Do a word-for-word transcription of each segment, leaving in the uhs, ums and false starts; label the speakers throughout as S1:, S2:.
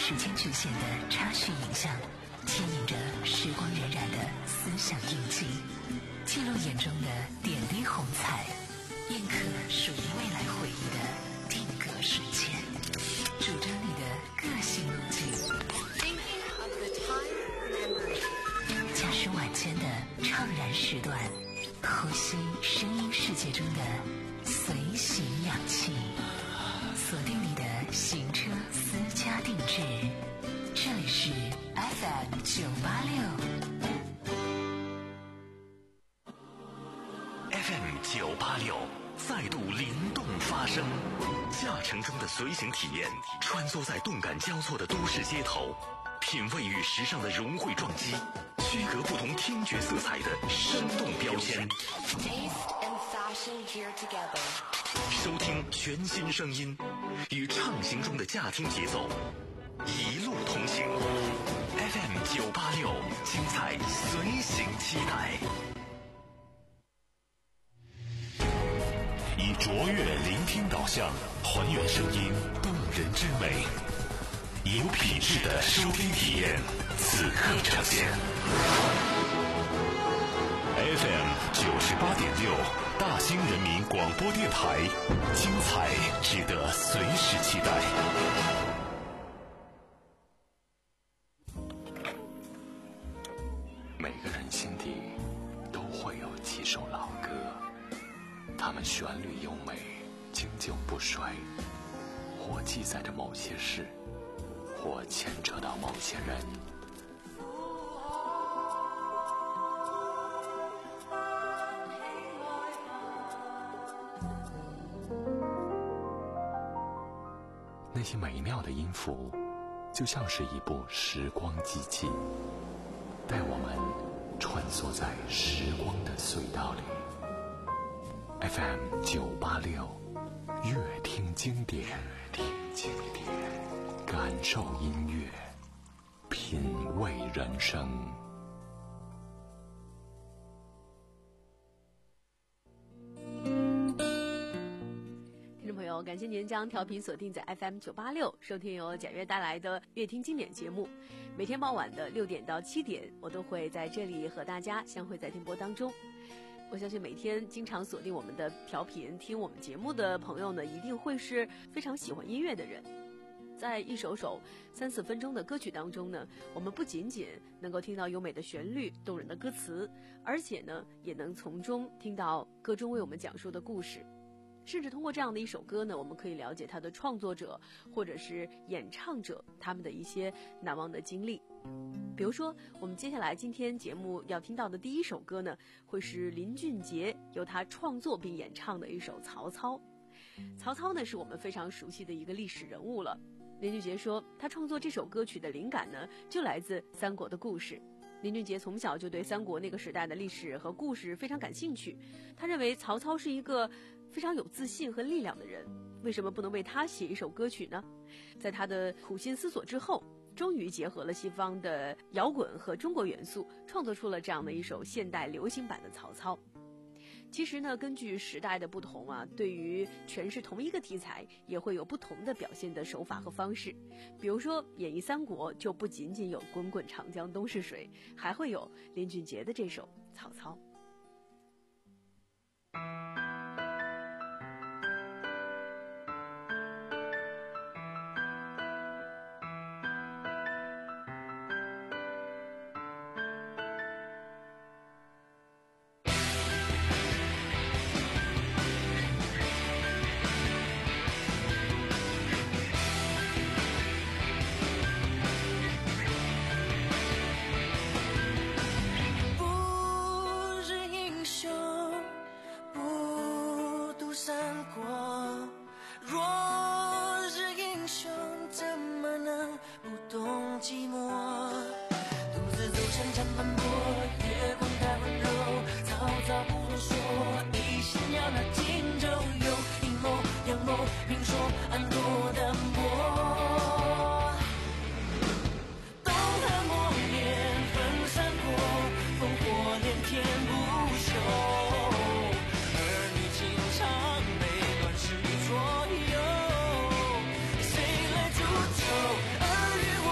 S1: 时间局限的插叙影像，牵引着时光荏苒的思想印记，记录眼中的点滴红彩，印刻属于未来回忆的定格瞬间，主张你的个性路径。驾驶晚间的怅然时段，呼吸声音世界中的随行氧气，锁定你的行车私家定制，这里是 F M 九八六
S2: F M 九八六再度灵动发声，驾乘中的随行体验，穿梭在动感交错的都市街头，品味与时尚的融汇撞击，区隔不同听觉色彩的生动标签，收听全新声音，与畅行中的驾听节奏一路同行。 F M 九八六，精彩随行期待。以卓越聆听导向，还原声音动人之美，以有品质的收听体验，此刻呈现。F M 九十八点六，大兴人民广播电台，精彩值得随时期待。每个人心底都会有几首老歌，它们旋律优美，经久不衰，或记载着某些事，或牵扯到某些人。那些美妙的音符，就像是一部时光机器，带我们穿梭在时光的隧道里。F M 九八六，乐听经典，乐听经典，感受音乐，品味人生。
S3: 听众朋友，感谢您将调频锁定在 F M 九八六，收听由贾悦带来的乐听经典节目。每天傍晚的六点到七点，我都会在这里和大家相会在电波当中。我相信每天经常锁定我们的调频听我们节目的朋友呢，一定会是非常喜欢音乐的人。在一首首三四分钟的歌曲当中呢，我们不仅仅能够听到优美的旋律、动人的歌词，而且呢，也能从中听到歌中为我们讲述的故事。甚至通过这样的一首歌呢，我们可以了解它的创作者或者是演唱者他们的一些难忘的经历。比如说，我们接下来今天节目要听到的第一首歌呢，会是林俊杰由他创作并演唱的一首《曹操》。曹操呢，是我们非常熟悉的一个历史人物了。林俊杰说，他创作这首歌曲的灵感呢，就来自三国的故事。林俊杰从小就对三国那个时代的历史和故事非常感兴趣，他认为曹操是一个非常有自信和力量的人，为什么不能为他写一首歌曲呢？在他的苦心思索之后，终于结合了西方的摇滚和中国元素，创作出了这样的一首现代流行版的曹操。其实呢，根据时代的不同啊，对于诠释同一个题材，也会有不同的表现的手法和方式。比如说，演绎三国就不仅仅有滚滚长江东逝水，还会有林俊杰的这首《曹操》。
S4: 儿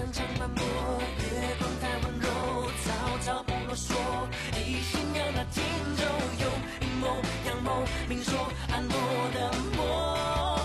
S4: 像长斑驳，月光太温柔，草草不啰嗦，一心要那荆州有阴谋阳谋，明说暗谋的谋。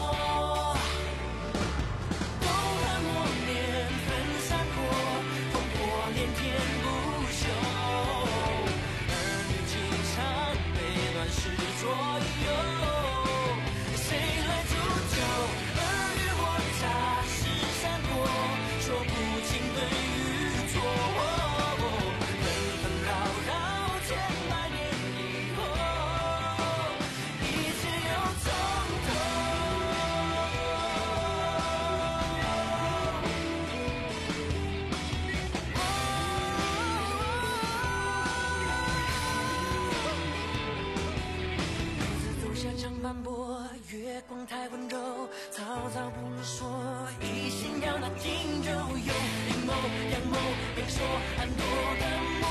S4: 月光太温柔，草草不啰嗦，一心要那荆州有阴谋阳谋，明说暗夺的谋。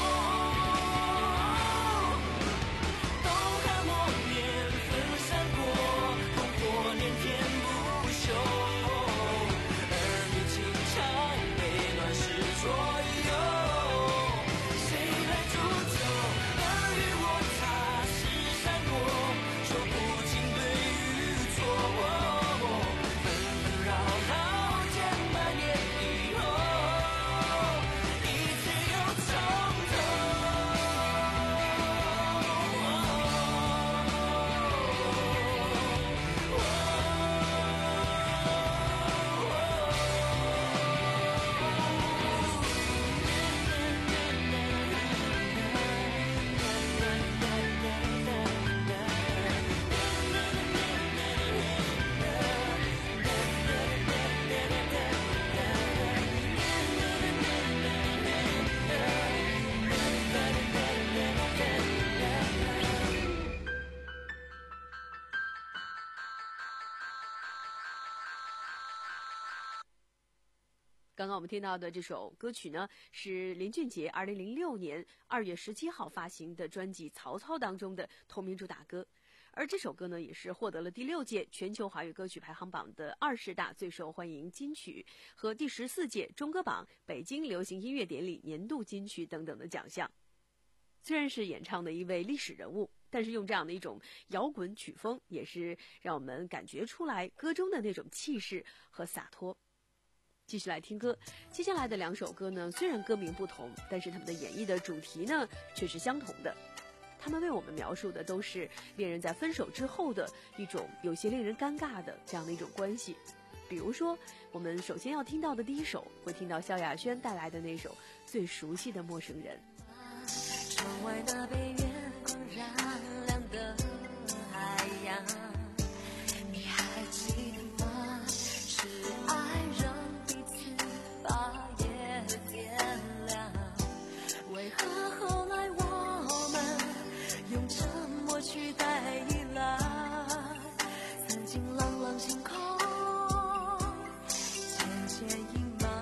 S4: 东汉末年分三国，烽火连天不休，儿女情长被乱世左右，谁来煮酒？尔虞我诈是三国，说不清对错，纷纷扰扰千百年以后，一切又从头。
S3: 刚刚我们听到的这首歌曲呢，是林俊杰二零零六年二月十七号发行的专辑《曹操》当中的同名主打歌，而这首歌呢，也是获得了第六届全球华语歌曲排行榜的二十大最受欢迎金曲和第十四届中歌榜北京流行音乐典礼年度金曲等等的奖项。虽然是演唱的一位历史人物，但是用这样的一种摇滚曲风，也是让我们感觉出来歌中的那种气势和洒脱。继续来听歌，接下来的两首歌呢，虽然歌名不同，但是他们的演绎的主题呢却是相同的。他们为我们描述的都是恋人在分手之后的一种有些令人尴尬的这样的一种关系。比如说，我们首先要听到的第一首，会听到萧亚轩带来的那首最熟悉的陌生人。
S4: 窗外那被月光染亮的海洋，你还记得吗？是爱让彼此把夜点亮，为何后来我们用沉默取代依赖？曾经朗朗星空渐渐阴霾，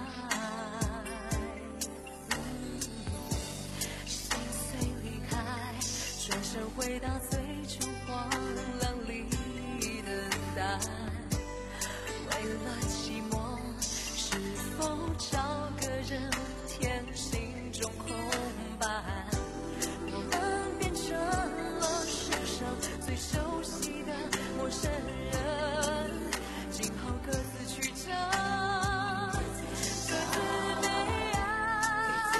S4: 心碎离开，转身回到最初荒凉里等待。为了寂寞，是否找个人填心中空白？我们变成了世上最熟悉的陌生人，今后各自去找各自悲哀。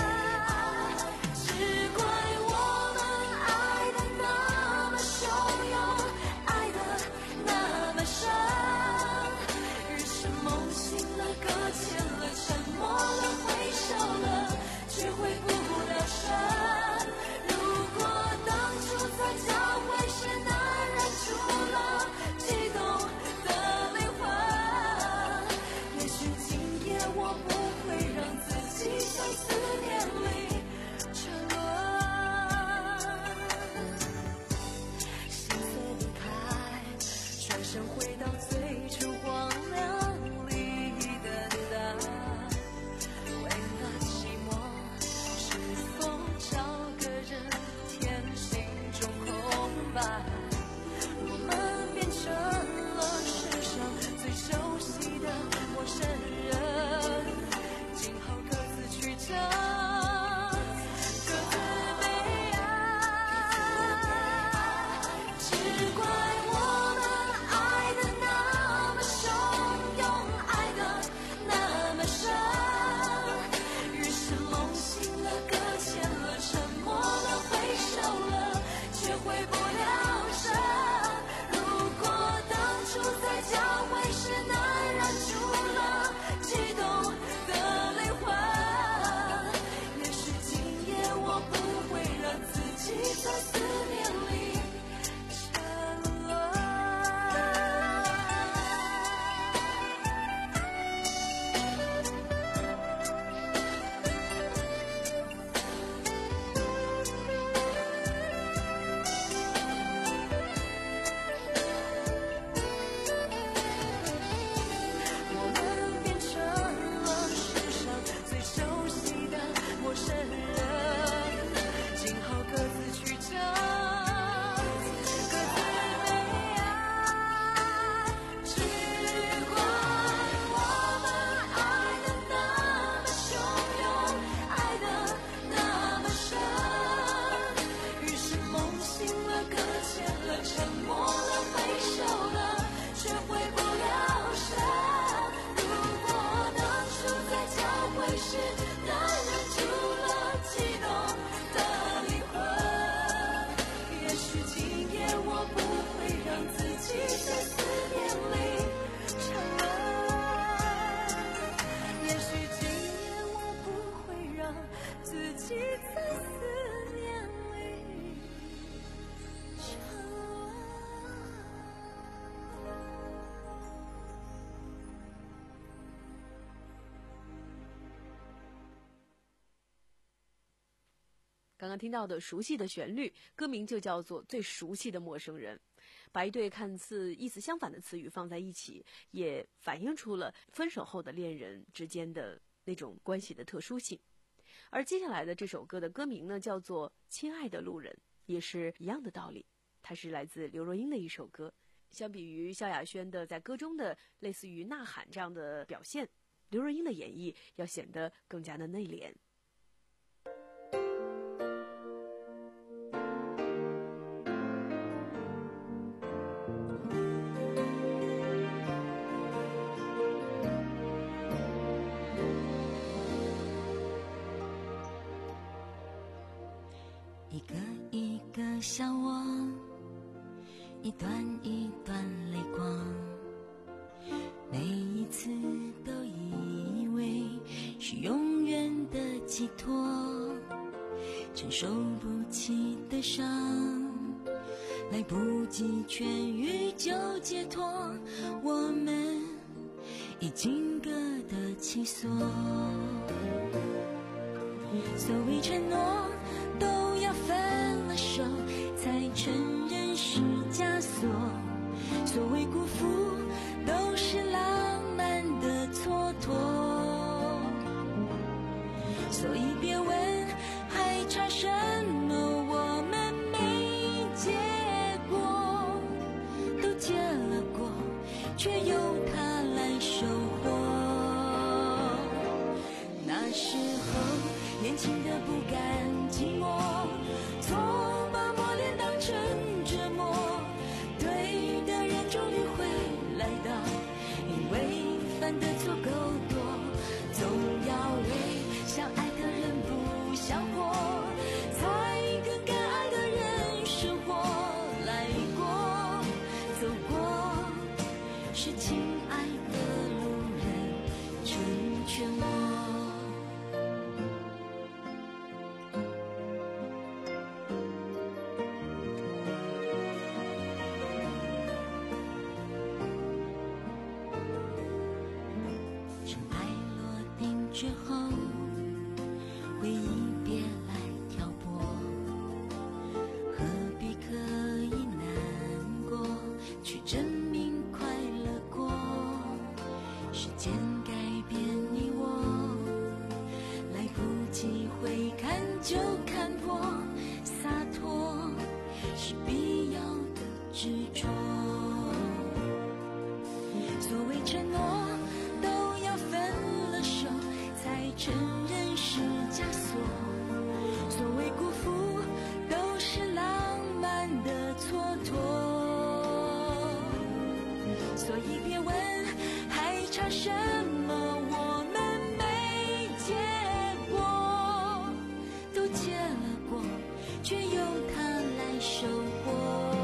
S4: 只怪我们爱的那么汹涌，爱的那么深，于是梦醒了，搁浅了，沉默了，回首了，却回不了神。如果当初在交汇时能燃出了悸动的灵魂，也许今夜我不会让自己在思念里沉沦。心碎离开，转身回到最初荒凉里等待。为了寂寞，是否找个人填心中空白？我们变成了世上最熟悉的陌生人，
S3: 刚刚听到的熟悉的旋律，歌名就叫做《最熟悉的陌生人》。把一对看似意思相反的词语放在一起，也反映出了分手后的恋人之间的那种关系的特殊性。而接下来的这首歌的歌名呢，叫做《亲爱的路人》，也是一样的道理，它是来自刘若英的一首歌。相比于萧亚轩的在歌中的类似于呐喊这样的表现，刘若英的演绎要显得更加的内敛。
S4: 一个一个笑我，一段一段泪光，每一次都以为是永远的寄托，承受不起的伤，来不及痊愈就解脱，我们已经各得其所。所谓承诺都要分了手才承认是枷锁，所谓辜负都是浪漫的蹉跎，所以别问还差什么，我们没结果，都结了果，却由他来收获。那时候年轻的不甘寂寞，从把磨练当成折磨，对的人终于会来到，因为犯的错够多，总要为相爱的人不想活，才跟该爱的人生活来过，走过是亲爱的路人成全我。之后回忆别来挑拨，何必刻意难过，去证明快乐过，时间改变你我，来不及回看就看破，洒脱是必要的执着，所谓承诺都要分了手才承认是枷锁，所谓辜负都是浪漫的蹉跎，所以别问还差什么，我们没结果，都结了果，却由他来收获。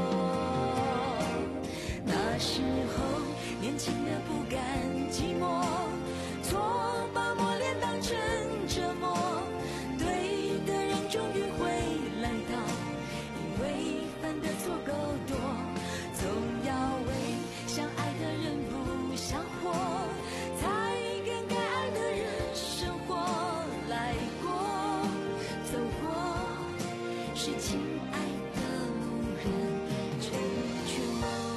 S4: 那时候年轻的不甘寂寞，错把磨练当成折磨，对的人终于会来到，因为犯的错够多，总要为相爱的人不想活，才跟该爱的人生活来过，走过是亲爱的路人成全我。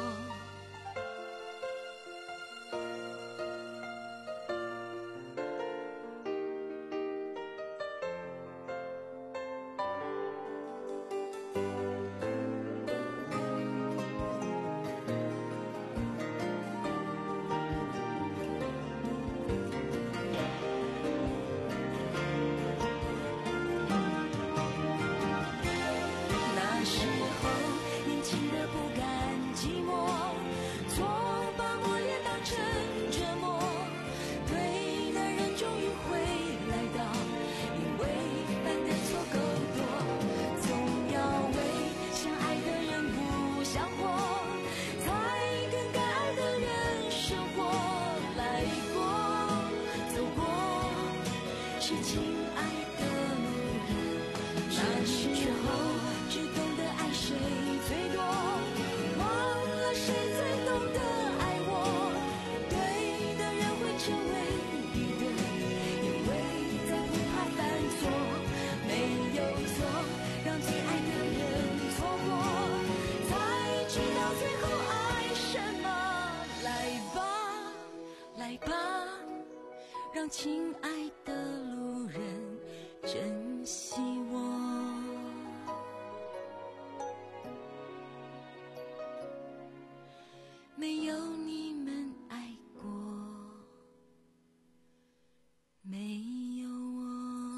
S4: 是亲爱的路人，那时候只懂得爱谁最多，忘了谁最懂得爱我。对的人会成为敌人，因为再不怕犯错，没有让亲爱的路人珍惜我。没有你们爱过，没有我。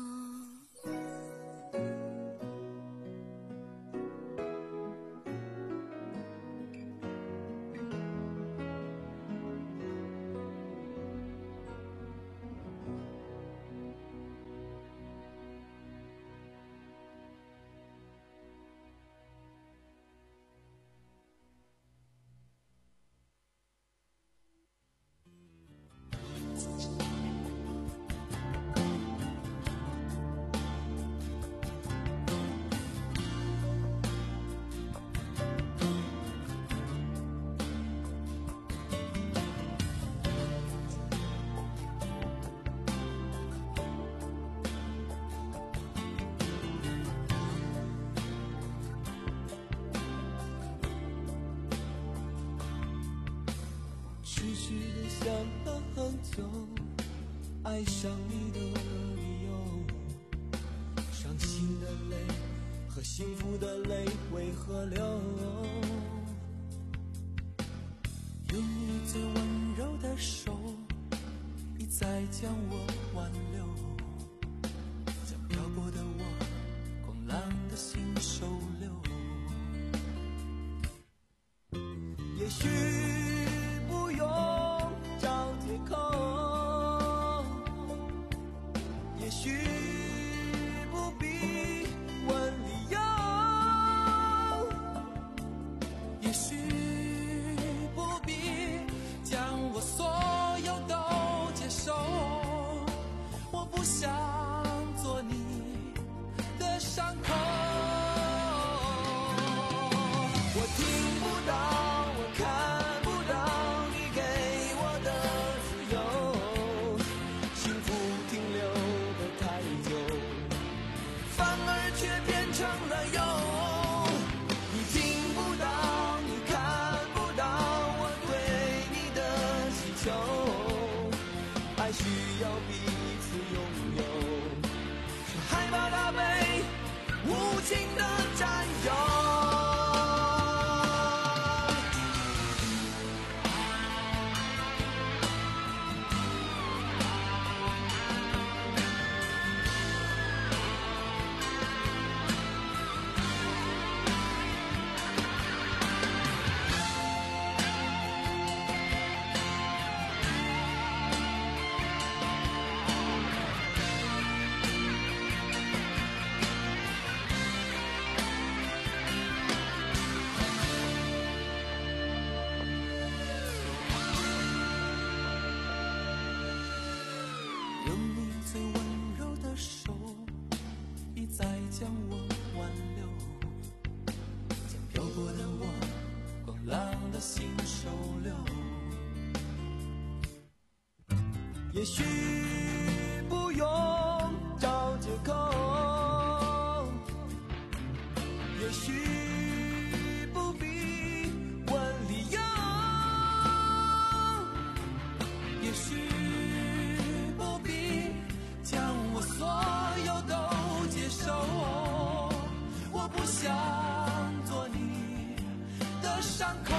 S5: 痴痴地想了很久，爱上你的理由，伤心的泪和幸福的泪为何流？用你最温柔的手，一再将我挽留，将漂泊的我，狂浪的心收留。也许不用找借口，也许不必问理由，也许不必将我所有都接受。我不想做你的伤口，我听不到，我看不到你给我的自由，幸福停留的太久，反而却变成了忧。你听不到，你看不到我对你的祈求，爱需要彼此拥有，却害怕它被无情的占有。用你最温柔的手，一再将我挽留，将漂泊的我，狂浪的心收留。也许不用找借口，也许不必问理由，也许不必将我所有都接受。我不想做你的伤口，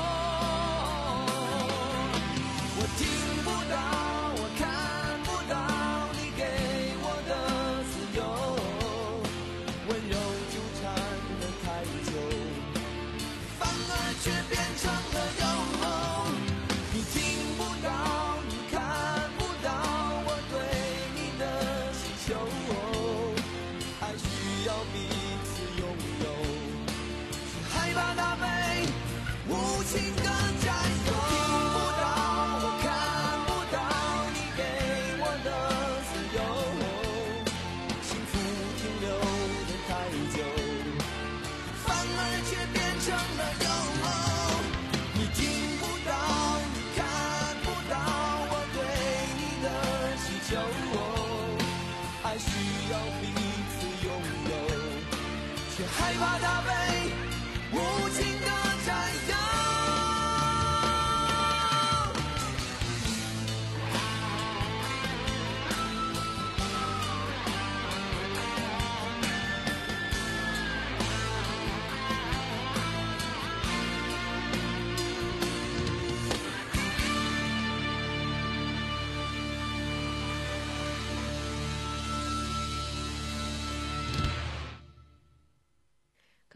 S5: 我听不到，我看不到你给我的自由，温柔纠缠了太久，反而却变成了忧。你听不到，你看不到我对你的祈求，爱需要彼此拥有，却害怕它被无情的占有。听不到，我看不到你给我的自由，幸福停留的太久，反而却变成了忧。你听不到，你看不到我对你的祈求，爱需要彼此拥有，却害怕它被无情的占有。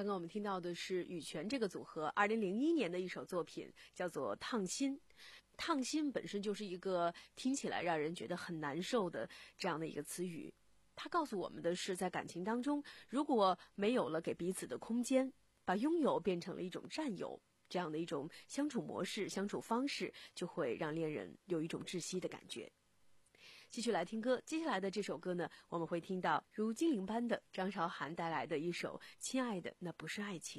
S3: 刚刚我们听到的是羽泉这个组合二零零一年的一首作品，叫做《烫心》。烫心本身就是一个听起来让人觉得很难受的这样的一个词语，它告诉我们的是，在感情当中，如果没有了给彼此的空间，把拥有变成了一种占有，这样的一种相处模式、相处方式，就会让恋人有一种窒息的感觉。继续来听歌，接下来的这首歌呢，我们会听到如精灵般的张韶涵带来的一首《亲爱的，那不是爱情》。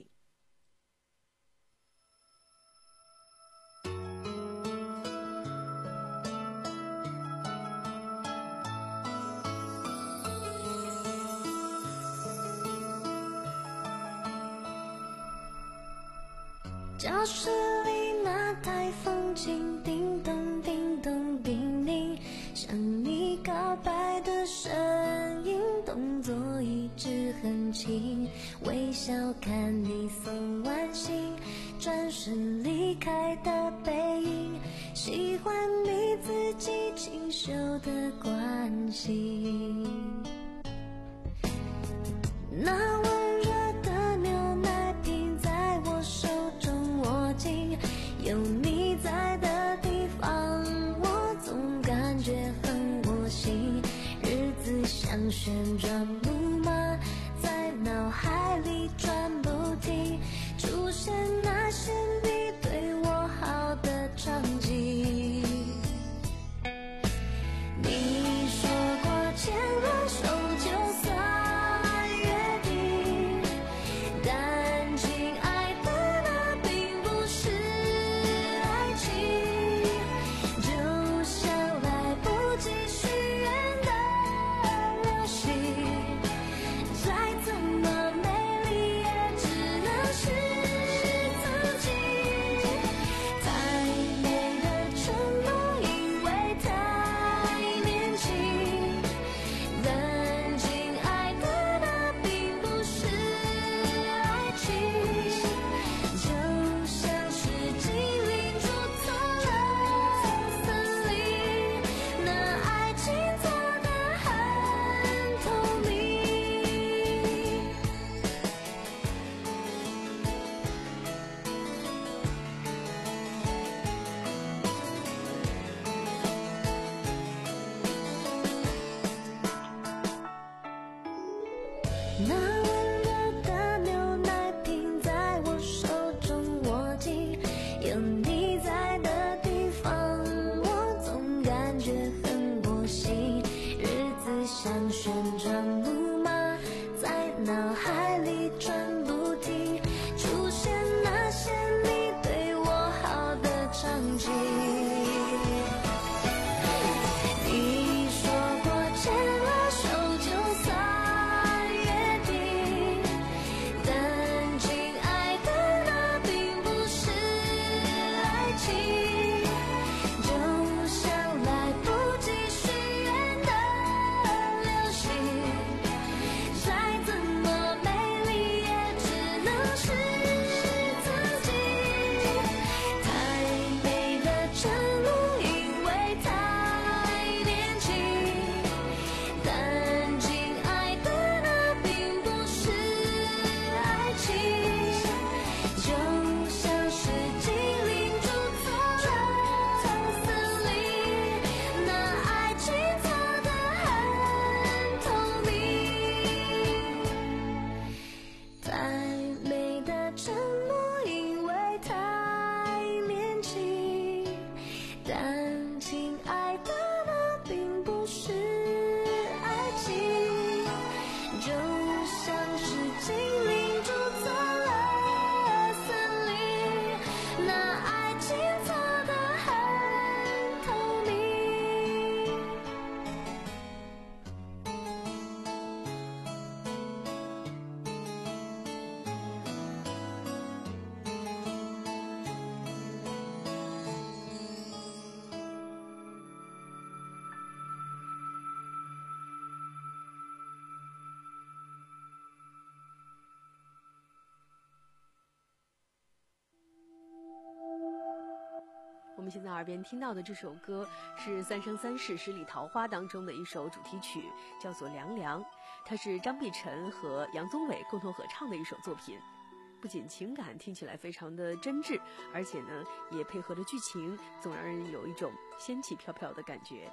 S4: 教室里那台风琴叮咚叮咚叮咛，向你告白的声音，动作一直很轻，微笑看你送完信，转身离开的背影，喜欢你自己清秀的关心。那温热的牛奶瓶在我手中握紧，有你在的地方，我总感觉很窝心。日子像旋转木马，在脑海里转不停，出现那些你对我好的场景。你说过牵了手就算约定，但亲爱的那并不是爱情，就像来不及许愿的流星，再怎么美丽也只能是自己。太美的承诺因为太年轻，但亲爱的那并不是爱情，就像是精灵住错了森林，那爱情做得很透明。那温热的牛奶瓶在我手中握紧，有你在的地方，我总感觉很窝心。日子像旋转木马，在脑海里转不停，出现那些你对我好的场景。你说过牵了手就算约定，但亲爱的那并不是爱情，就像来不及许愿的流星，再怎么美丽也只能是自己。太美的承诺因为太年轻，但亲爱的那并不是爱情，就像是精灵住错了森林，那爱情做得很透明。太美的承诺因为太年轻，但亲爱的那并不是爱情，就像是精灵住错了森林，那爱情做得很透明。
S3: 我们现在耳边听到的这首歌是《三生三世十里桃花》当中的一首主题曲，叫做《凉凉》，它是张碧晨和杨宗纬共同合唱的一首作品。 不仅情感听起来非常的真挚，而且呢也配合了剧情，总让人有一种仙气飘飘的感觉。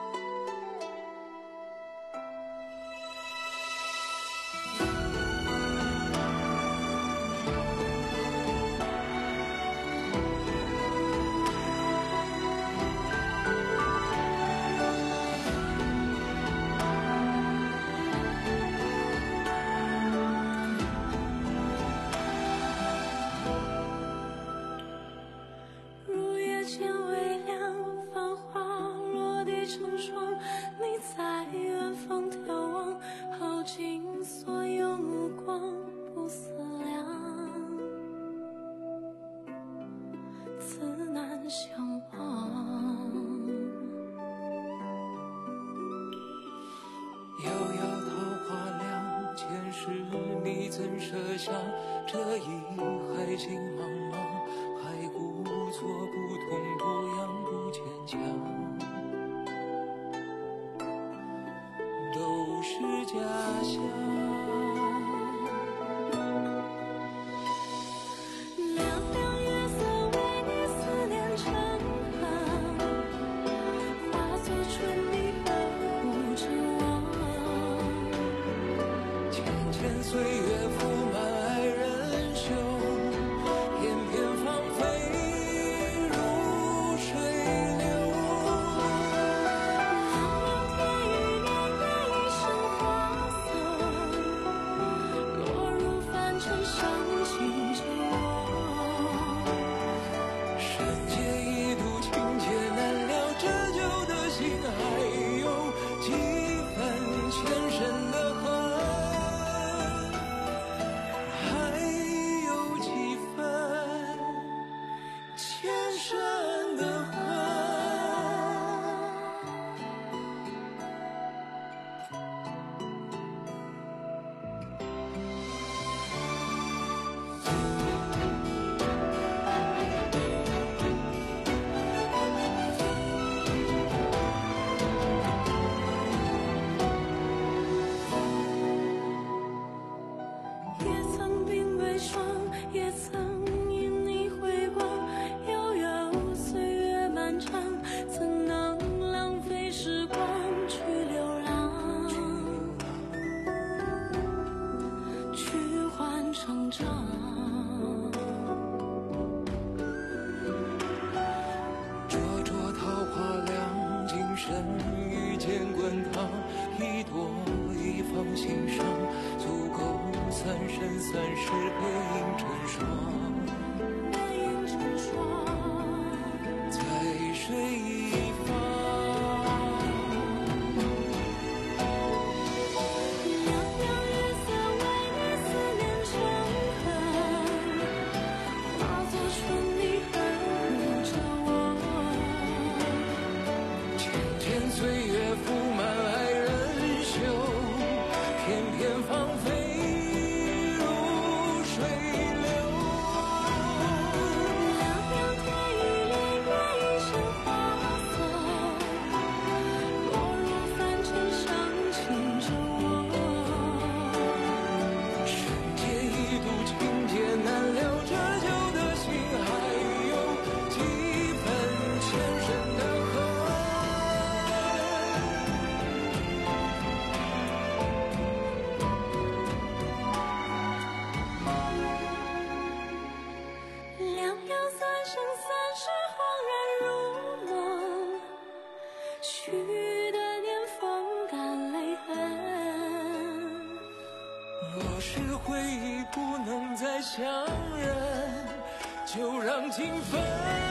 S5: 相认，就让情分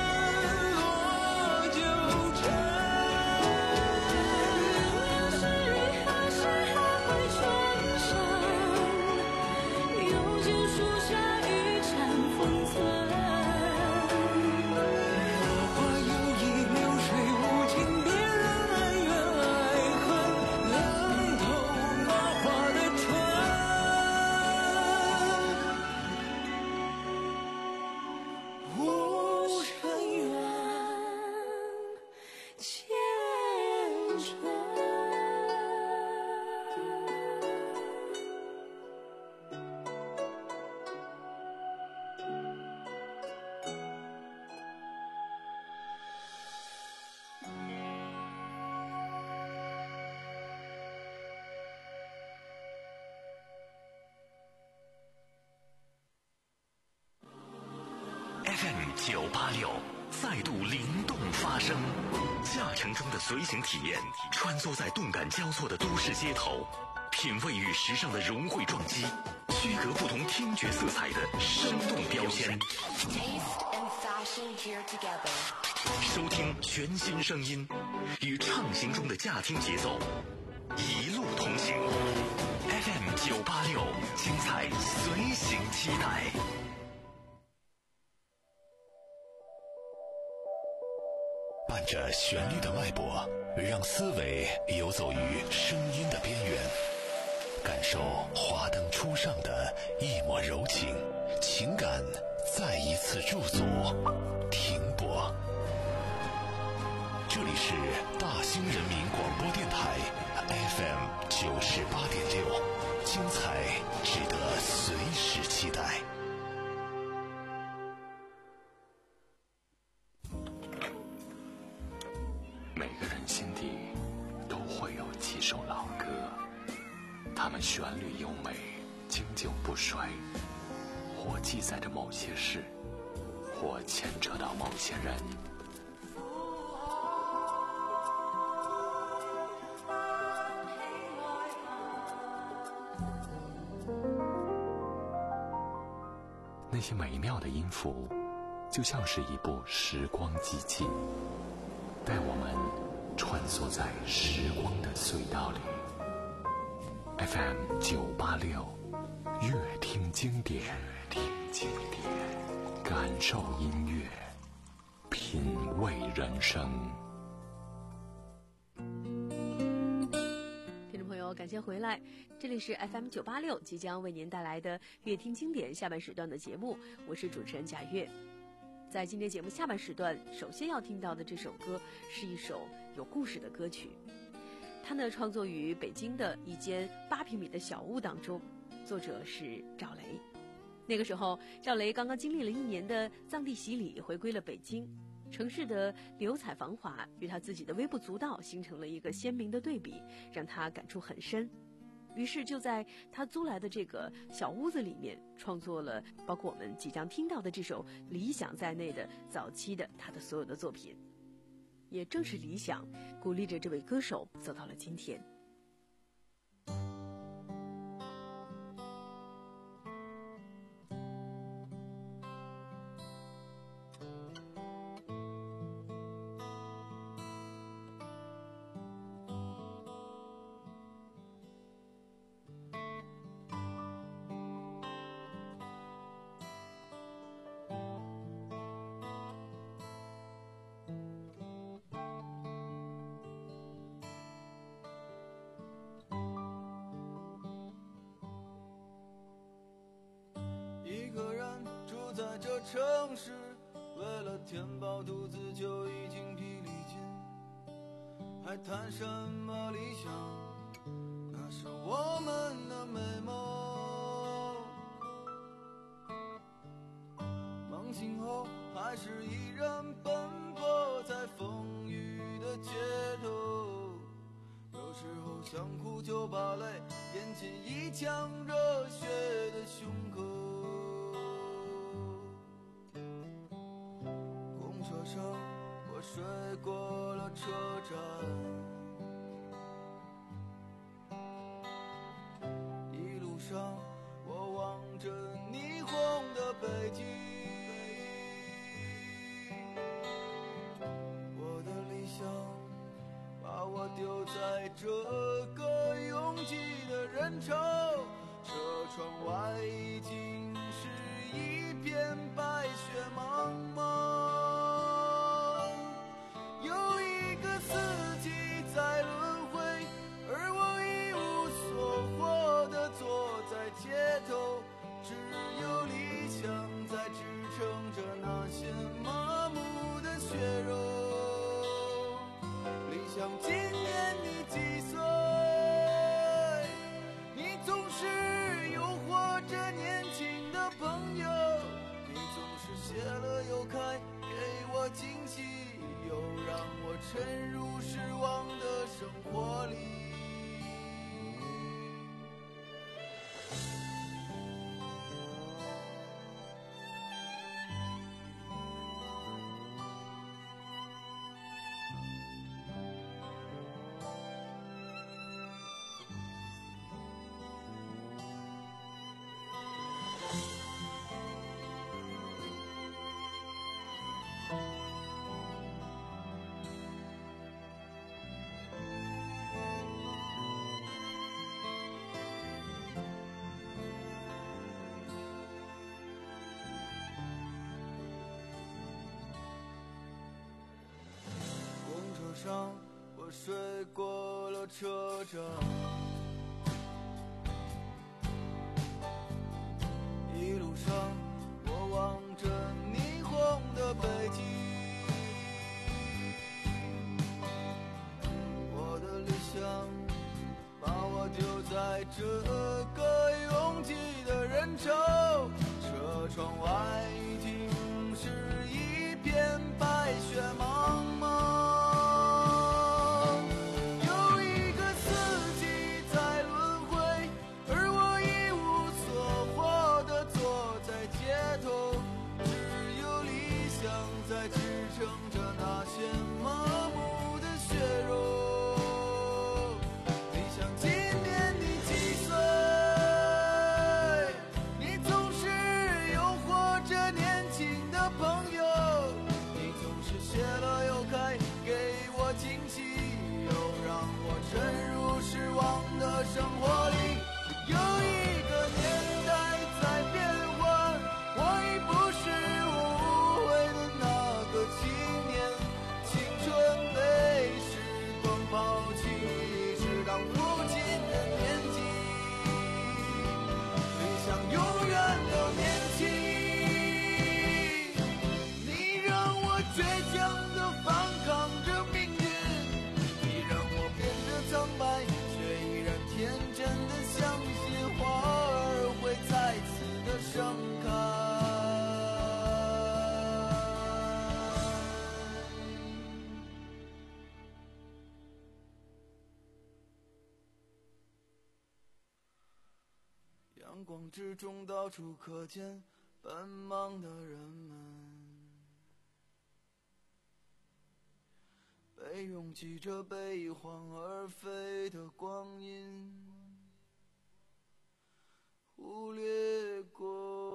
S5: 落九尘。
S4: 要是雨何时还会春生？幽静树下一盏风存。
S5: 落花有意，流水无情，别让恩怨爱恨冷透那花的唇。无声
S2: 九八六再度灵动发声，驾乘中的随行体验，穿梭在动感交错的都市街头，品味与时尚的融汇撞击，区隔不同听觉色彩的生动标签。收听全新声音，与畅行中的驾听节奏，一路同行。F M 九八六，精彩随行期待。
S6: 伴着旋律的脉搏，让思维游走于声音的边缘，感受华灯初上的一抹柔情，情感再一次驻足停泊。这里是大兴人民广播电台 F M 九十八点六，精彩值得随时期待。
S2: 每个人心底都会有几首老歌，它们旋律优美，经久不衰，或记载着某些事，或牵扯到某些人。那些美妙的音符，就像是一部时光机器，带我们穿梭在时光的隧道里。F M 九八六，乐听经典，乐听经典，感受音乐，品味人生。
S3: 听众朋友，感谢回来，这里是 F M 九八六，即将为您带来的乐听经典下半时段的节目，我是主持人贾月。在今天节目下半时段，首先要听到的这首歌是一首有故事的歌曲，它呢创作于北京的一间八平米的小屋当中，作者是赵雷。那个时候，赵雷刚刚经历了一年的藏地洗礼，回归了北京。城市的流彩繁华与他自己的微不足道形成了一个鲜明的对比，让他感触很深。于是就在他租来的这个小屋子里面，创作了包括我们即将听到的这首《理想》在内的早期的他的所有的作品。也正是理想，鼓励着这位歌手走到了今天。
S5: 一个人住在这城市，为了填饱肚子就已经疲力尽，还谈什么理想？那是我们的美梦。梦醒后还是一人奔波在风雨的街头，有时候想哭就把泪咽进一腔热血的胸口。车上我睡过了车站，一路上我望着霓虹的北京，我的理想把我丢在这个拥挤的人潮，车窗外已经是一片白雪茫茫。在轮回，而我一无所获地坐在街头，只有理想在支撑着那些麻木的血肉。理想今年你几岁？你总是诱惑着年轻上我睡过了车站，一路上我望着霓虹的北京，我的理想把我丢在这个拥挤的人潮，车窗外已经是一片白雪茫茫，有一个四季在轮回，而我一无所获地坐在街头，只有理想在支撑着那些麻木的血肉。沉入失望的生活里，有一个年代在变换，我已不是我误会的那个青年，青春被时光抛弃，是当父亲的年纪，理想永远都年轻。你让我倔强地反抗着命运，苍白，却依然天真的相信花儿会再次的盛开。阳光之中到处可见奔忙的人们，被拥挤着被晃而飞的光阴忽略过。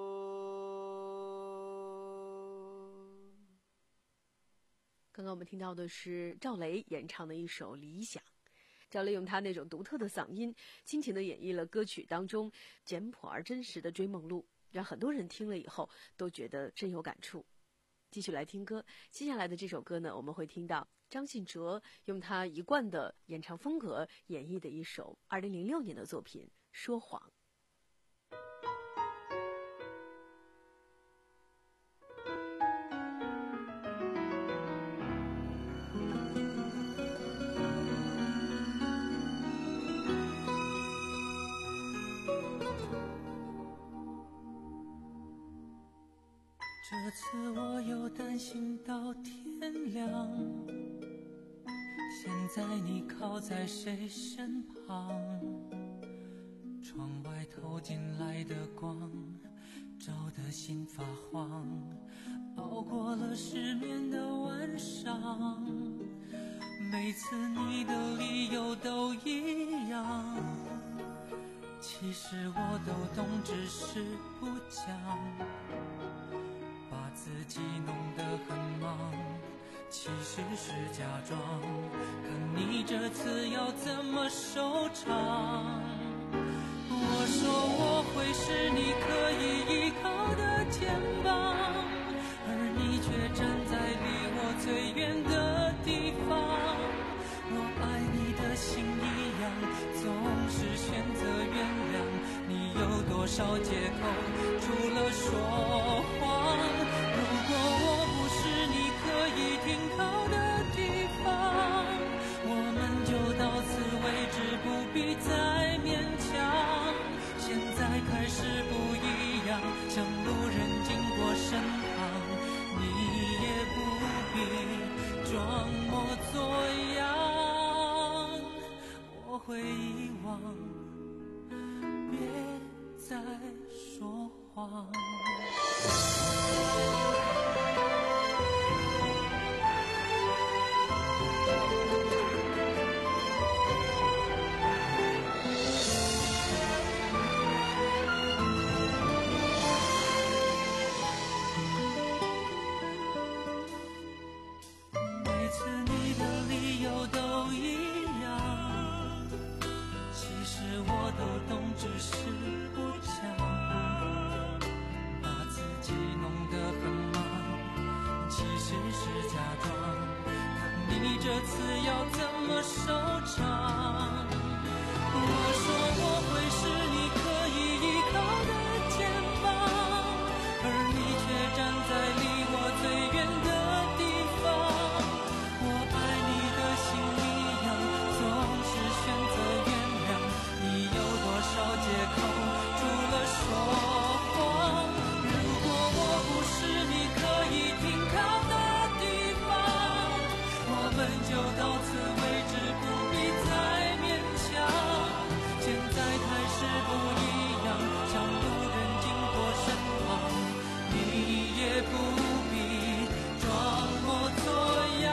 S3: 刚刚我们听到的是赵雷演唱的一首《理想》。赵雷用他那种独特的嗓音，倾情地演绎了歌曲当中简朴而真实的追梦路，让很多人听了以后都觉得深有感触。继续来听歌，接下来的这首歌呢，我们会听到张信哲用他一贯的演唱风格演绎的一首二零零六年的作品《说谎》。
S7: 这次我又担心到天亮，现在你靠在谁身旁？窗外透进来的光，照得心发慌，熬过了失眠的晚上。每次你的理由都一样，其实我都懂，只是不讲，把自己弄得很忙，其实是假装。看你这次要怎么收场？我说我会是你可以依靠的肩膀，而你却站在离我最远的地方。我爱你的心一样，总是选择原谅。你有多少借口，除了说谎？如果我不是你可以停靠的地方，我们就到此为止，不必再勉强。现在开始不一样，像路人经过身旁，你也不必装模作样，我会遗忘，别再说谎。每次你的理由都一样，其实我都懂，只是不讲，把自己弄得很忙，其实是假装。看你这次要怎么收场？我说我会是你可以依靠的肩膀，而你却站在离我最远的地方。我爱你的心一样，总是选择原谅。你有多少借口，除了说谎？如果我不是你可以停靠的地方，我们就到此为止，不必再勉强。现在开始不一样，像路人经过身旁，你也不必装模作样。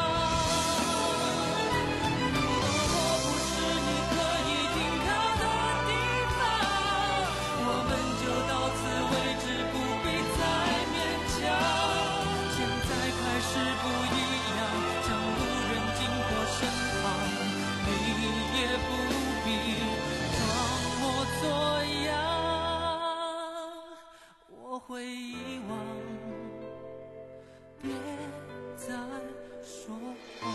S7: 如果我不是你可以停靠的地方，我们就到此为止，不必再勉强。现在开始不一样，像路人经过身旁，你也不必装模作样。我会遗忘，别再说谎。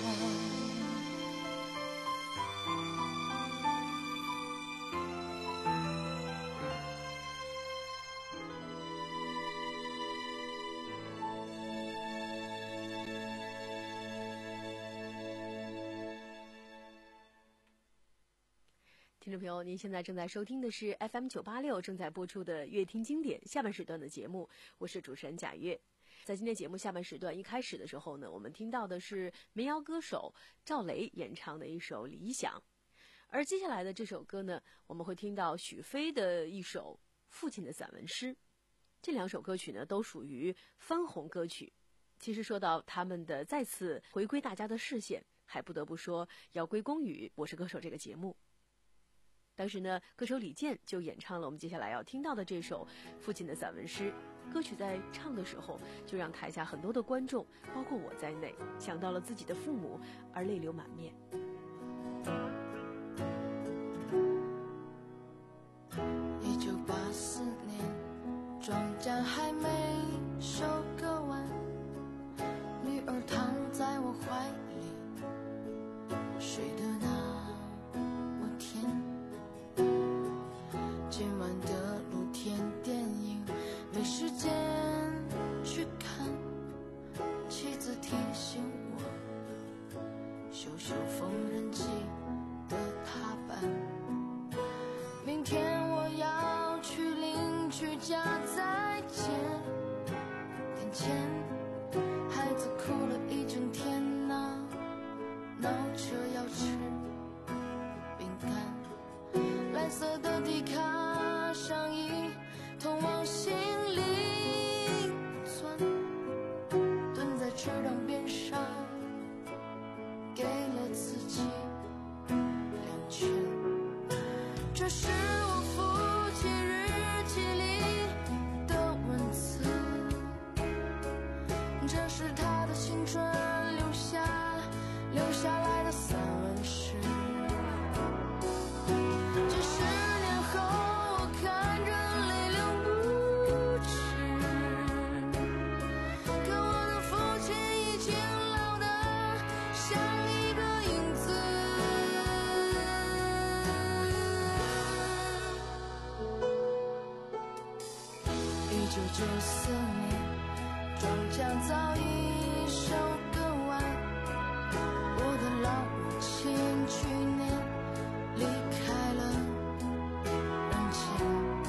S3: 听众朋友，您现在正在收听的是 F M 九八六正在播出的乐听经典下半时段的节目，我是主持人贾月。在今天节目下半时段一开始的时候呢，我们听到的是民谣歌手赵雷演唱的一首《理想》，而接下来的这首歌呢，我们会听到许飞的一首《父亲的散文诗》。这两首歌曲呢，都属于翻红歌曲。其实说到他们的再次回归大家的视线，还不得不说要归功于《我是歌手》这个节目。当时呢，歌手李健就演唱了我们接下来要听到的这首《父亲的散文诗》。歌曲在唱的时候，就让台下很多的观众，包括我在内，想到了自己的父母，而泪流满面。
S4: 一九八四年，庄稼还没收割完，女儿躺在我怀里，睡得那么甜。今晚的露天电影没时间去看，妻子提醒我修修缝纫机的踏板，明天我要去邻居家再见。眼前孩子哭了一整天呐、闹着要吃饼干，蓝色的迪卡上衣通往心里钻，蹲在池塘边上给了自己两拳。这是我父亲日记里的文字，这是他的青春留下留下来的散文诗。几十年后我看着泪流不止，可我的父亲已经老得像一个影子。一九九四年，庄稼早已收割完，我的老母亲去年离开了人间。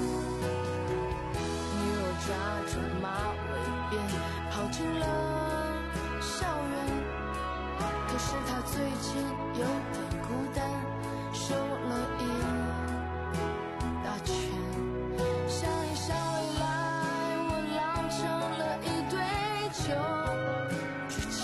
S4: 女儿扎着马尾辫跑进了校园，可是她最近有点孤单，瘦了一大圈。想一想未来，我老成了一堆旧纸钱。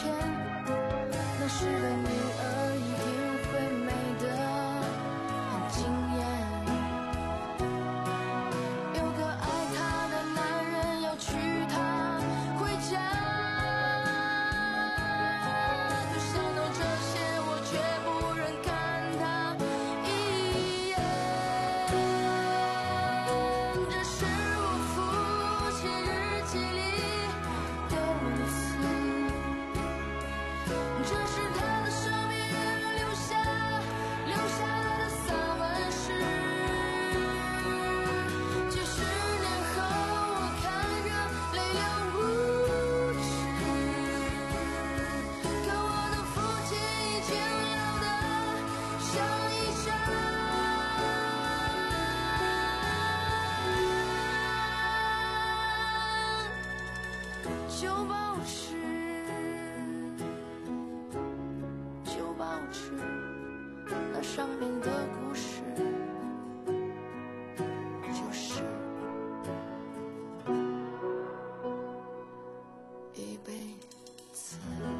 S4: 就保持，就保持那上面的故事，就是一辈子。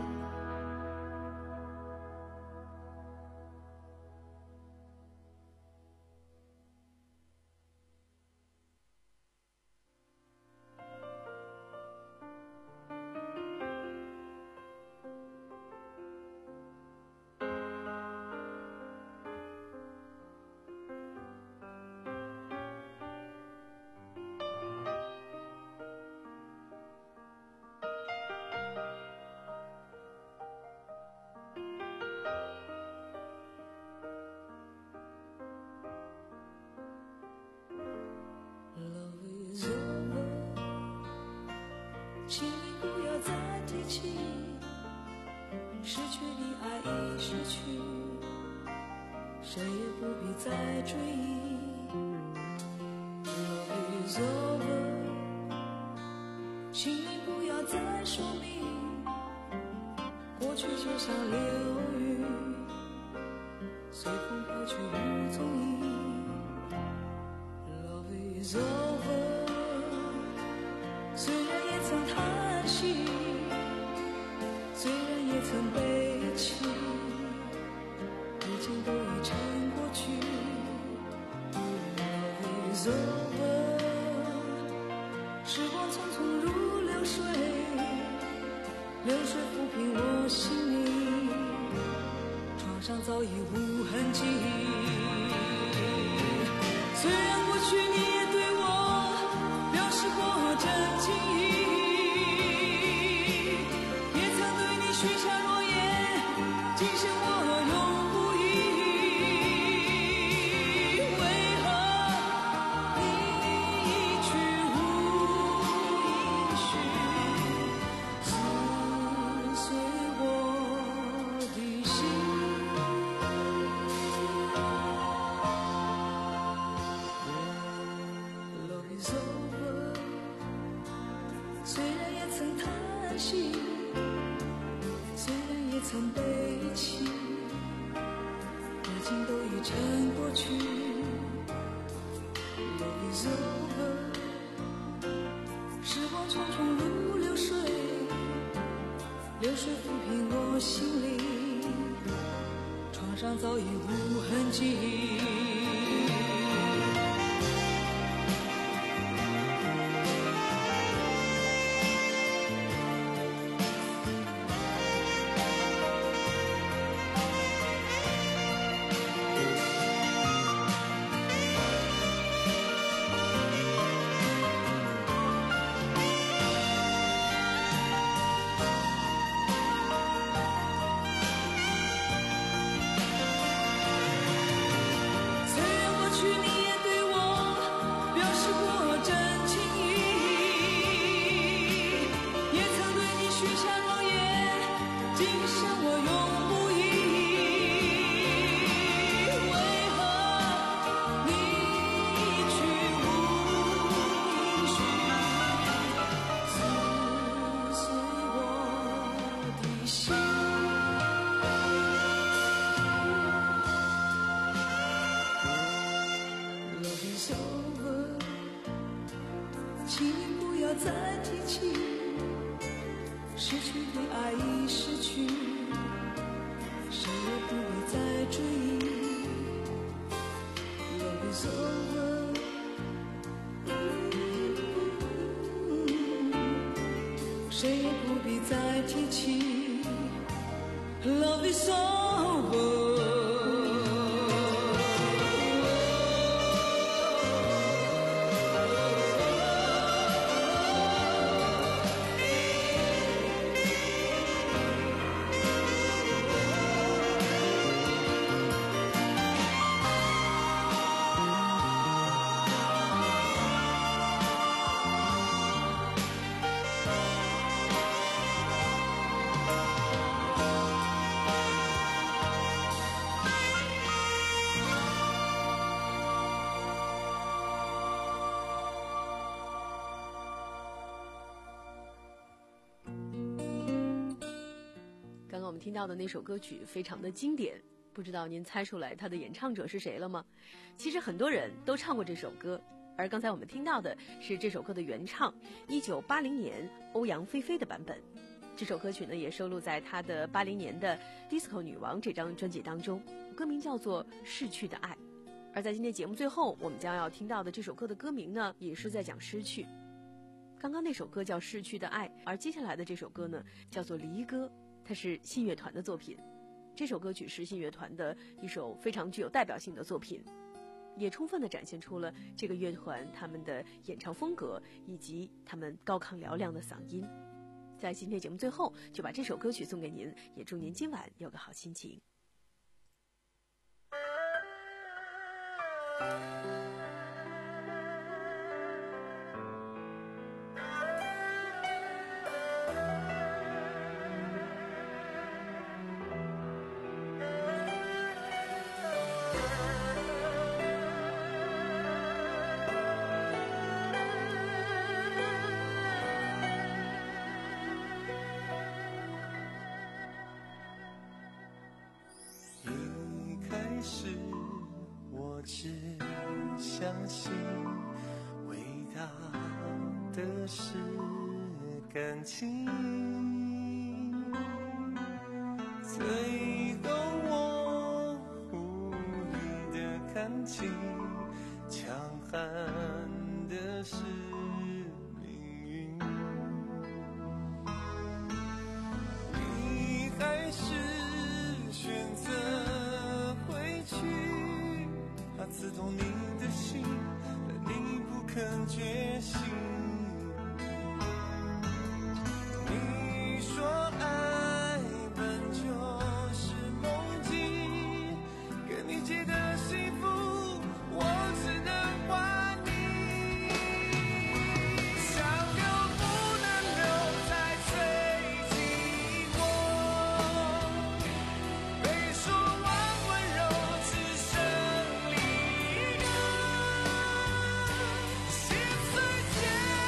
S7: 请你不要再提起，失去的爱已失去，谁也不必再追忆。Love is over， 请你不要再说明，过去就像流云，随风飘去无踪影。Love is over， 虽然也曾叹息，虽然也曾悲泣，已经都已成过去。Love is over， 时光匆匆如流水，流水抚平我心灵，创伤早已无痕迹。虽然过去你也对我表示过真情意，也曾对你许下诺言，今生我永不移。为何你一去无音讯，撕碎我的心。Love is over， 虽然也曾叹息，虽然也曾悲泣，已经都已成过去。Love is over， 时光匆匆如流水，流水抚平我心灵，创伤早已无痕迹。请你不要再提起，失去的爱已失去，谁也不必再追忆。Love is over， 谁也不必再提起。Love is over。
S3: 们听到的那首歌曲非常的经典，不知道您猜出来它的演唱者是谁了吗？其实很多人都唱过这首歌，而刚才我们听到的是这首歌的原唱，一九八零年欧阳菲菲的版本。这首歌曲呢也收录在她的八零年的《Disco 女王》这张专辑当中，歌名叫做《逝去的爱》。而在今天节目最后，我们将要听到的这首歌的歌名呢，也是在讲失去。刚刚那首歌叫《逝去的爱》，而接下来的这首歌呢叫做《离歌》，它是信乐团的作品。这首歌曲是信乐团的一首非常具有代表性的作品，也充分地展现出了这个乐团他们的演唱风格以及他们高亢嘹亮的嗓音。在今天节目最后，就把这首歌曲送给您，也祝您今晚有个好心情。
S8: 只相信伟大的是感情，最后我无力的看清，强悍的是命运。你还是选择回去，它刺痛你的心，但你不肯觉醒。你说爱本就是梦境，跟你借的幸福我只能还你。想留不能留才最寂寞，被说完温柔只剩离歌，心碎前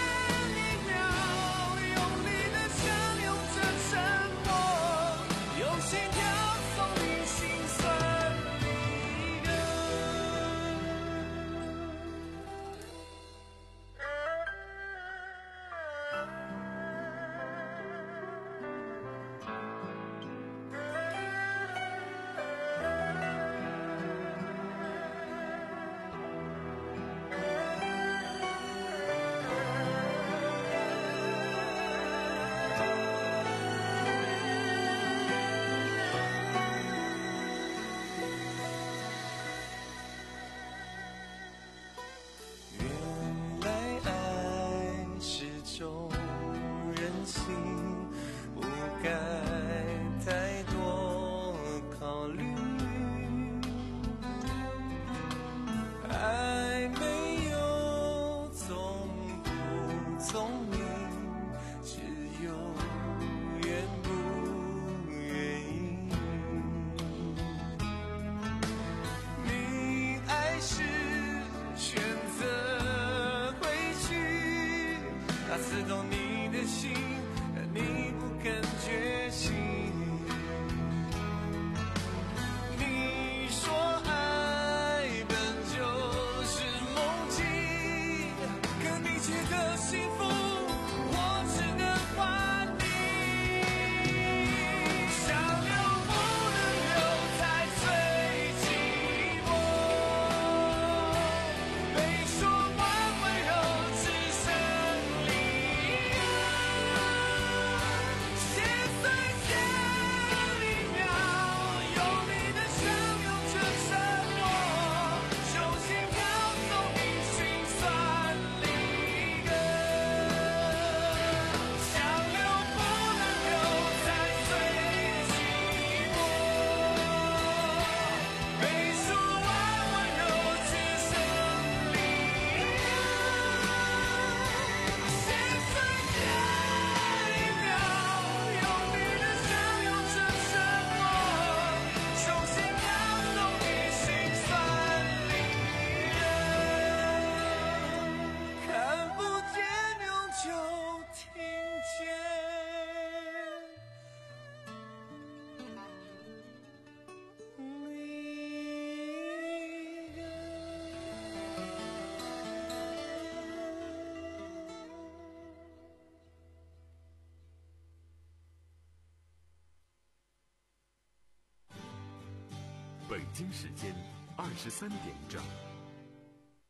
S9: 京时间二十三点整。